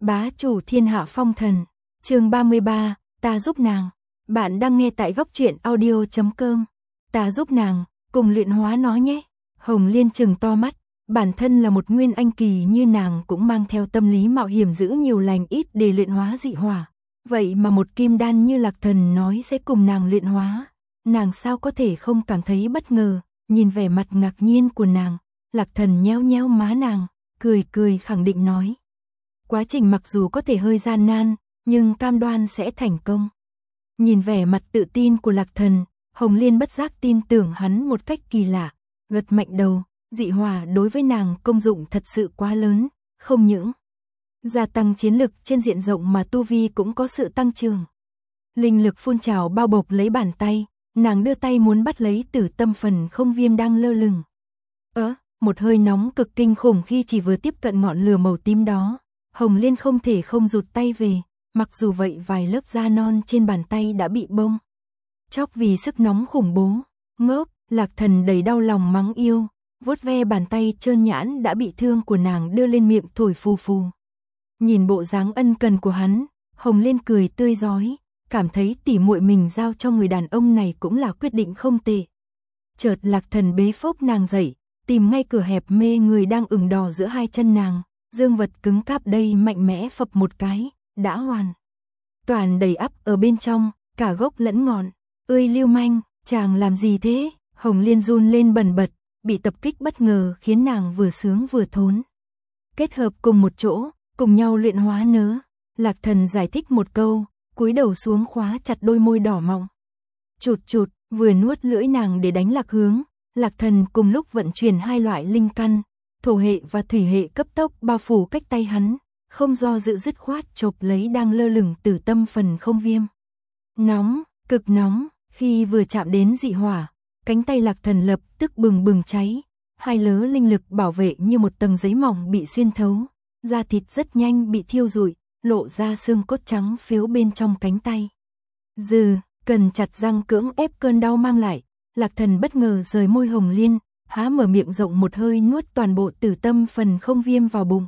Bá chủ thiên hạ phong thần, chương 33, ta giúp nàng. Bạn đang nghe tại góc truyện audio.com. Ta giúp nàng, cùng luyện hóa nó nhé. Hồng Liên trừng to mắt, bản thân là một nguyên anh kỳ như nàng cũng mang theo tâm lý mạo hiểm giữ nhiều lành ít để luyện hóa dị hỏa. Vậy mà một kim đan như Lạc Thần nói sẽ cùng nàng luyện hóa. Nàng sao có thể không cảm thấy bất ngờ, nhìn vẻ mặt ngạc nhiên của nàng. Lạc Thần nhéo nhéo má nàng, cười cười khẳng định nói. Quá trình mặc dù có thể hơi gian nan, nhưng cam đoan sẽ thành công. Nhìn vẻ mặt tự tin của Lạc Thần, Hồng Liên bất giác tin tưởng hắn một cách kỳ lạ, gật mạnh đầu, dị hỏa đối với nàng công dụng thật sự quá lớn, không những gia tăng chiến lực trên diện rộng mà tu vi cũng có sự tăng trưởng. Linh lực phun trào bao bọc lấy bàn tay, nàng đưa tay muốn bắt lấy Tử Tâm Phần Không Viêm đang lơ lửng. Một hơi nóng cực kinh khủng khi chỉ vừa tiếp cận ngọn lửa màu tím đó. Hồng Liên không thể không rụt tay về, mặc dù vậy vài lớp da non trên bàn tay đã bị bong chóc vì sức nóng khủng bố. Ngốc, Lạc Thần đầy đau lòng mắng yêu, vuốt ve bàn tay trơn nhãn đã bị thương của nàng đưa lên miệng thổi phù phù. Nhìn bộ dáng ân cần của hắn, Hồng Liên cười tươi rói, cảm thấy tỉ muội mình giao cho người đàn ông này cũng là quyết định không tệ. Chợt Lạc Thần bế phốc nàng dậy, tìm ngay cửa hẹp mê người đang ửng đỏ giữa hai chân nàng. Dương vật cứng cáp đây mạnh mẽ phập một cái, đã hoàn toàn đầy ắp ở bên trong, cả gốc lẫn ngọn. Ơi lưu manh, chàng làm gì thế? Hồng Liên run lên bần bật, bị tập kích bất ngờ khiến nàng vừa sướng vừa thốn. Kết hợp cùng một chỗ, cùng nhau luyện hóa nớ. Lạc Thần giải thích một câu, cúi đầu xuống khóa chặt đôi môi đỏ mọng. Chụt chụt, vừa nuốt lưỡi nàng để đánh lạc hướng. Lạc Thần cùng lúc vận chuyển hai loại linh căn, thổ hệ và thủy hệ cấp tốc bao phủ cách tay hắn, không do dự dứt khoát chộp lấy đang lơ lửng Tử Tâm Phần Không Viêm. Nóng, cực nóng, khi vừa chạm đến dị hỏa, cánh tay Lạc Thần lập tức bừng bừng cháy, hai lớ linh lực bảo vệ như một tầng giấy mỏng bị xuyên thấu, da thịt rất nhanh bị thiêu rụi, lộ ra xương cốt trắng phiếu bên trong cánh tay. Cần chặt răng cưỡng ép cơn đau mang lại, Lạc Thần bất ngờ rời môi Hồng Liên, há mở miệng rộng một hơi nuốt toàn bộ Tử Tâm Phần Không Viêm vào bụng.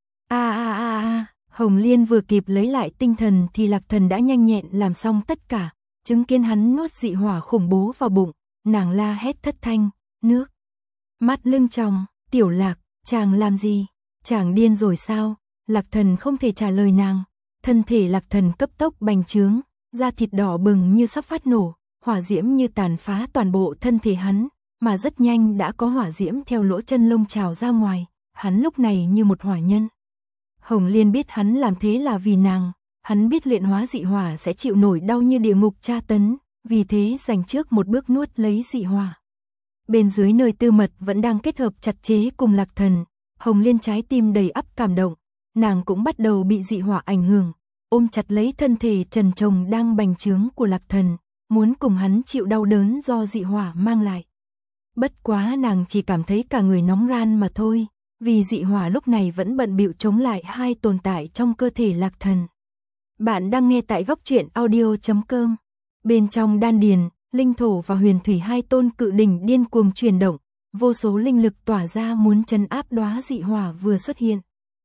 Hồng Liên vừa kịp lấy lại tinh thần thì Lạc Thần đã nhanh nhẹn làm xong tất cả, chứng kiến hắn nuốt dị hỏa khủng bố vào bụng, nàng la hét thất thanh, nước mắt lưng tròng, "Tiểu Lạc, chàng làm gì? Chàng điên rồi sao?" Lạc Thần không thể trả lời nàng, thân thể Lạc Thần cấp tốc bành trướng, da thịt đỏ bừng như sắp phát nổ, hỏa diễm như tàn phá toàn bộ thân thể hắn, mà rất nhanh đã có hỏa diễm theo lỗ chân lông trào ra ngoài, hắn lúc này như một hỏa nhân. Hồng Liên biết hắn làm thế là vì nàng, hắn biết luyện hóa dị hỏa sẽ chịu nổi đau như địa ngục tra tấn, vì thế dành trước một bước nuốt lấy dị hỏa. Bên dưới nơi tư mật vẫn đang kết hợp chặt chẽ cùng Lạc Thần, Hồng Liên trái tim đầy ắp cảm động, nàng cũng bắt đầu bị dị hỏa ảnh hưởng, ôm chặt lấy thân thể trần trồng đang bành trướng của Lạc Thần, muốn cùng hắn chịu đau đớn do dị hỏa mang lại. Bất quá nàng chỉ cảm thấy cả người nóng ran mà thôi, vì dị hỏa lúc này vẫn bận bịu chống lại hai tồn tại trong cơ thể Lạc Thần. Bạn đang nghe tại góc truyện audio.com. Bên trong đan điền, linh thổ và huyền thủy hai tôn cự đỉnh điên cuồng chuyển động, vô số linh lực tỏa ra muốn trấn áp đóa dị hỏa vừa xuất hiện.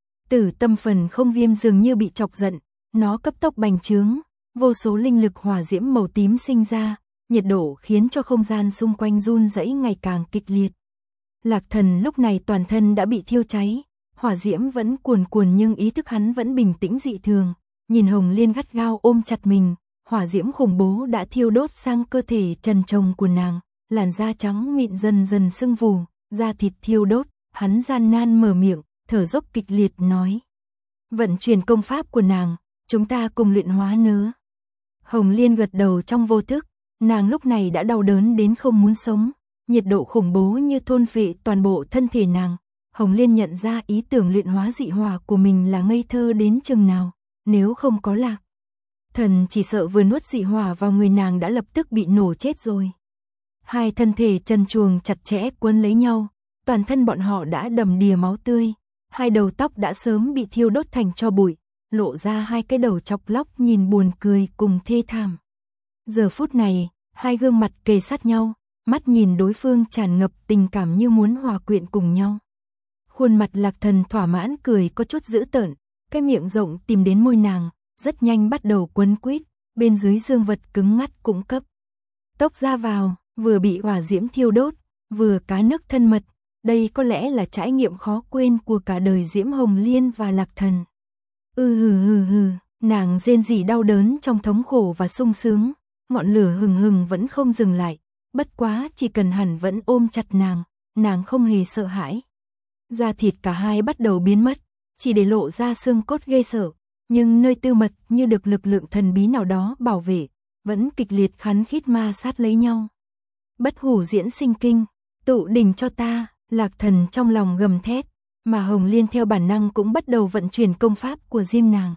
Tử Tâm Phần Không Viêm dường như bị chọc giận, nó cấp tốc bành trướng, vô số linh lực hỏa diễm màu tím sinh ra, nhiệt độ khiến cho không gian xung quanh run rẩy ngày càng kịch liệt. Lạc Thần lúc này toàn thân đã bị thiêu cháy, hỏa diễm vẫn cuồn cuồn nhưng ý thức hắn vẫn bình tĩnh dị thường, nhìn Hồng Liên gắt gao ôm chặt mình, hỏa diễm khủng bố đã thiêu đốt sang cơ thể trần trồng của nàng, làn da trắng mịn dần dần sưng vù, da thịt thiêu đốt, hắn gian nan mở miệng, thở dốc kịch liệt nói: "Vận chuyển công pháp của nàng, chúng ta cùng luyện hóa nớ." Hồng Liên gật đầu trong vô thức, nàng lúc này đã đau đớn đến không muốn sống, nhiệt độ khủng bố như thôn phệ toàn bộ thân thể nàng. Hồng Liên nhận ra ý tưởng luyện hóa dị hỏa của mình là ngây thơ đến chừng nào, nếu không có Lạc Thần chỉ sợ vừa nuốt dị hỏa vào người nàng đã lập tức bị nổ chết rồi. Hai thân thể trần truồng chặt chẽ quấn lấy nhau, toàn thân bọn họ đã đầm đìa máu tươi, hai đầu tóc đã sớm bị thiêu đốt thành tro bụi, lộ ra hai cái đầu chọc lóc nhìn buồn cười cùng thê thảm. Giờ phút này, hai gương mặt kề sát nhau, mắt nhìn đối phương tràn ngập tình cảm như muốn hòa quyện cùng nhau. Khuôn mặt Lạc Thần thỏa mãn cười có chút dữ tợn, cái miệng rộng tìm đến môi nàng, rất nhanh bắt đầu quấn quýt, bên dưới dương vật cứng ngắt cũng cấp tốc ra vào, vừa bị hỏa diễm thiêu đốt, vừa cá nước thân mật, đây có lẽ là trải nghiệm khó quên của cả đời Diễm Hồng Liên và Lạc Thần. Hừ, nàng rên rỉ đau đớn trong thống khổ và sung sướng, ngọn lửa hừng hừng vẫn không dừng lại, bất quá chỉ cần hắn vẫn ôm chặt nàng không hề sợ hãi. Da thịt cả hai bắt đầu biến mất, chỉ để lộ ra xương cốt ghê sợ, nhưng nơi tư mật như được lực lượng thần bí nào đó bảo vệ, vẫn kịch liệt khắn khít ma sát lấy nhau. Bất hủ diễn sinh kinh, tụ đỉnh cho ta, Lạc Thần trong lòng gầm thét, mà Hồng Liên theo bản năng cũng bắt đầu vận chuyển công pháp của riêng nàng.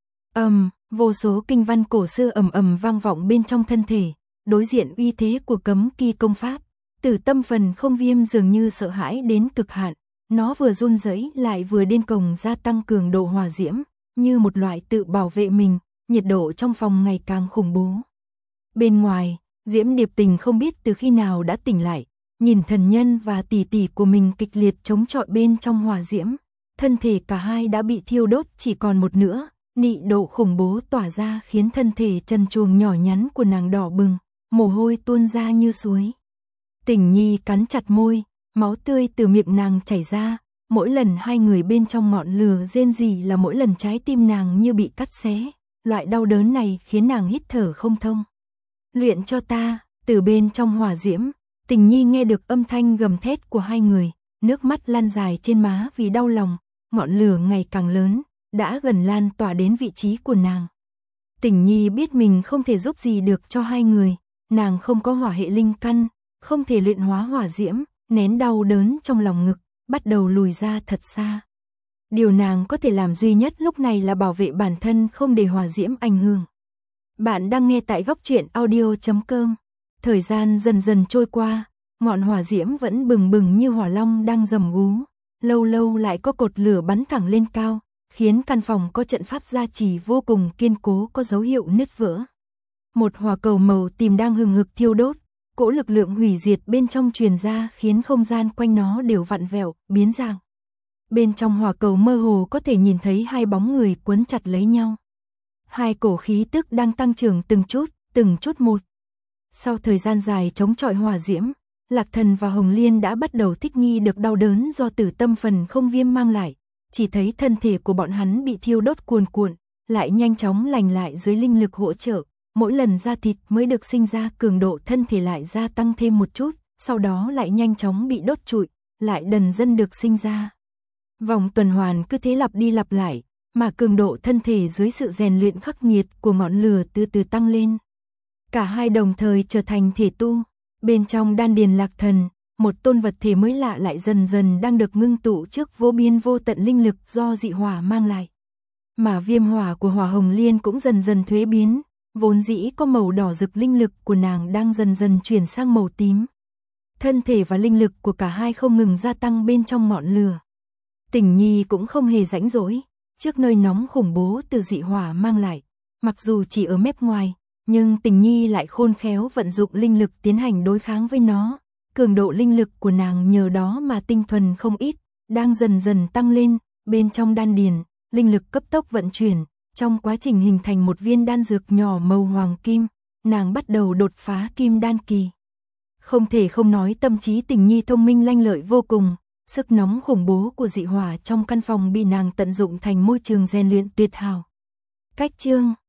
Vô số kinh văn cổ xưa ầm ầm vang vọng bên trong thân thể, đối diện uy thế của cấm kỳ công pháp, Tử Tâm Phần Không Viêm dường như sợ hãi đến cực hạn, nó vừa run rẩy lại vừa điên cuồng gia tăng cường độ hỏa diễm, như một loại tự bảo vệ mình, nhiệt độ trong phòng ngày càng khủng bố. Bên ngoài, Diễm Điệp Tình không biết từ khi nào đã tỉnh lại, nhìn thần nhân và tỷ tỷ của mình kịch liệt chống chọi bên trong hỏa diễm, thân thể cả hai đã bị thiêu đốt chỉ còn một nửa, nị độ khủng bố tỏa ra khiến thân thể trần truồng nhỏ nhắn của nàng đỏ bừng, mồ hôi tuôn ra như suối. Tình Nhi cắn chặt môi, máu tươi từ miệng nàng chảy ra, mỗi lần hai người bên trong ngọn lửa rên rỉ là mỗi lần trái tim nàng như bị cắt xé, loại đau đớn này khiến nàng hít thở không thông. Luyện cho ta, từ bên trong hỏa diễm, Tình Nhi nghe được âm thanh gầm thét của hai người, nước mắt lan dài trên má vì đau lòng, ngọn lửa ngày càng lớn, đã gần lan tỏa đến vị trí của nàng. Tình Nhi biết mình không thể giúp gì được cho hai người, nàng không có hỏa hệ linh căn, không thể luyện hóa hỏa diễm, nén đau đớn trong lòng ngực, bắt đầu lùi ra thật xa. Điều nàng có thể làm duy nhất lúc này là bảo vệ bản thân không để hỏa diễm ảnh hưởng. Bạn đang nghe tại góc truyện audio.com. Thời gian dần dần trôi qua, ngọn hỏa diễm vẫn bừng bừng như hỏa long đang gầm gú, lâu lâu lại có cột lửa bắn thẳng lên cao, khiến căn phòng có trận pháp gia trì vô cùng kiên cố có dấu hiệu nứt vỡ. Một hỏa cầu màu tím đang hừng hực thiêu đốt, cỗ lực lượng hủy diệt bên trong truyền ra khiến không gian quanh nó đều vặn vẹo, biến dạng. Bên trong hỏa cầu mơ hồ có thể nhìn thấy hai bóng người quấn chặt lấy nhau. Hai cổ khí tức đang tăng trưởng từng chút một. Sau thời gian dài chống chọi hỏa diễm, Lạc Thần và Hồng Liên đã bắt đầu thích nghi được đau đớn do Tử Tâm Phần Không Viêm mang lại, chỉ thấy thân thể của bọn hắn bị thiêu đốt cuồn cuộn, lại nhanh chóng lành lại dưới linh lực hỗ trợ, mỗi lần da thịt mới được sinh ra cường độ thân thể lại gia tăng thêm một chút, sau đó lại nhanh chóng bị đốt trụi, lại dần dần được sinh ra. Vòng tuần hoàn cứ thế lặp đi lặp lại, mà cường độ thân thể dưới sự rèn luyện khắc nghiệt của ngọn lửa từ từ tăng lên. Cả hai đồng thời trở thành thể tu, bên trong đan điền Lạc Thần, một tôn vật thể mới lạ lại dần dần đang được ngưng tụ trước vô biên vô tận linh lực do dị hỏa mang lại. Mà viêm hỏa của Hỏa Hồng Liên cũng dần dần thuế biến, vốn dĩ có màu đỏ rực linh lực của nàng đang dần dần chuyển sang màu tím. Thân thể và linh lực của cả hai không ngừng gia tăng bên trong ngọn lửa. Tình Nhi cũng không hề rãnh rỗi, trước nơi nóng khủng bố từ dị hỏa mang lại, mặc dù chỉ ở mép ngoài, nhưng Tình Nhi lại khôn khéo vận dụng linh lực tiến hành đối kháng với nó. Cường độ linh lực của nàng nhờ đó mà tinh thuần không ít, đang dần dần tăng lên, bên trong đan điền, linh lực cấp tốc vận chuyển, trong quá trình hình thành một viên đan dược nhỏ màu hoàng kim, nàng bắt đầu đột phá kim đan kỳ. Không thể không nói tâm trí Tình Nhi thông minh lanh lợi vô cùng, sức nóng khủng bố của dị hỏa trong căn phòng bị nàng tận dụng thành môi trường rèn luyện tuyệt hảo. Cách chương